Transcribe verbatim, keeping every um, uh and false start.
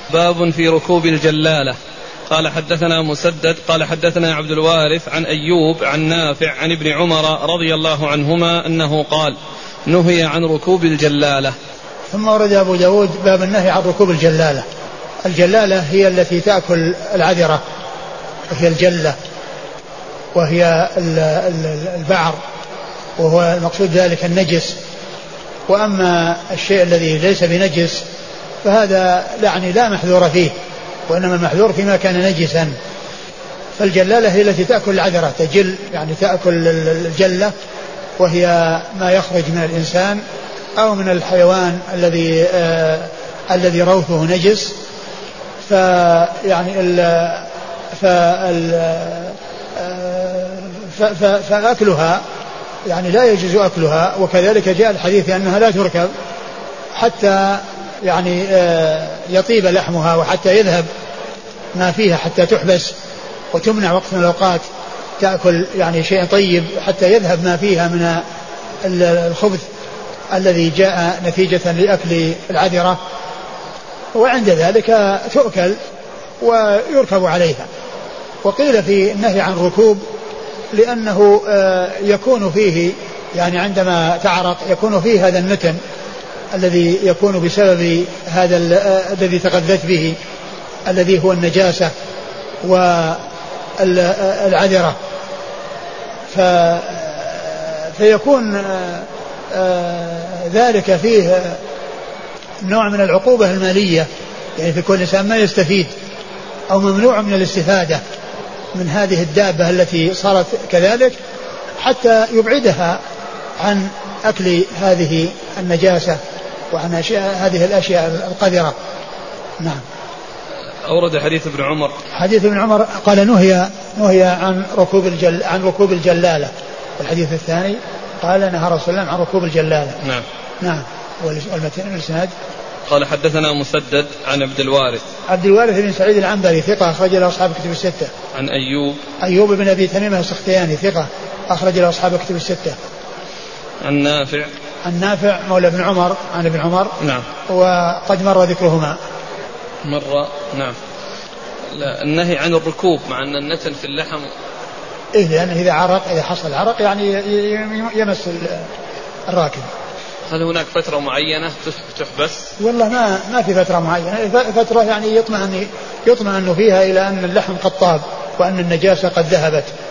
باب في ركوب الجلالة. قال حدثنا مسدد قال حدثنا عبد الوارث عن أيوب عن نافع عن ابن عمر رضي الله عنهما أنه قال نهي عن ركوب الجلالة. ثم ورد أبو داود باب النهي عن ركوب الجلالة. الجلالة هي التي تأكل العذرة وهي الجلة وهي البعر، وهو المقصود ذلك النجس. وأما الشيء الذي ليس بنجس فهذا يعني لا محذور فيه، وإنما المحذور فيما كان نجسا. فالجلالة هي التي تأكل العذرة، تجل يعني تأكل الجلة، وهي ما يخرج من الإنسان أو من الحيوان الذي آه الذي روثه نجس. فيعني ال فال آه فأكلها يعني لا يجوز أكلها. وكذلك جاء الحديث أنها لا تركب حتى يعني آه يطيب لحمها، وحتى يذهب ما فيها، حتى تحبس وتمنع وقت من الأوقات تأكل يعني شيء طيب حتى يذهب ما فيها من الخبث الذي جاء نتيجة لأكل العذرة، وعند ذلك تؤكل ويركب عليها. وقيل في النهي عن الركوب لأنه يكون فيه يعني عندما تعرق يكون فيه هذا النتن الذي يكون بسبب هذا الذي تغذت به الذي هو النجاسة والعذرة، فيكون ذلك فيه نوع من العقوبة المالية، يعني في كل إنسان ما يستفيد أو ممنوع من الاستفادة من هذه الدابة التي صارت كذلك حتى يبعدها عن أكل هذه النجاسة وعن هذه الأشياء القذرة. نعم. أورد حديث ابن عمر حديث ابن عمر قال نهي نهي عن ركوب الجل عن ركوب الجلالة. والحديث الثاني قال نهى رسول الله عن ركوب الجلالة. نعم. نعم. والمتن الإسناد قال حدثنا مسدد عن عبد الوارث عبد الوارث بن سعيد العنبري ثقة أخرج له أصحاب كتب الستة. عن أيوب أيوب بن أبي تميمة السختياني ثقة أخرج له أصحاب كتب الستة. عن نافع عن نافع مولى ابن عمر عن ابن عمر. نعم. وقد مر ذكرهما مرة. نعم. لا النهي عن الركوب مع أن النتن في اللحم إيه، لأنه إذا عرق إذا حصل عرق يعني يمس الراكب. هل هناك فترة معينة تحبس؟ والله ما ما في فترة معينة، فترة يعني يطمئن يطمئن فيها إلى أن اللحم قد طاب وأن النجاسة قد ذهبت.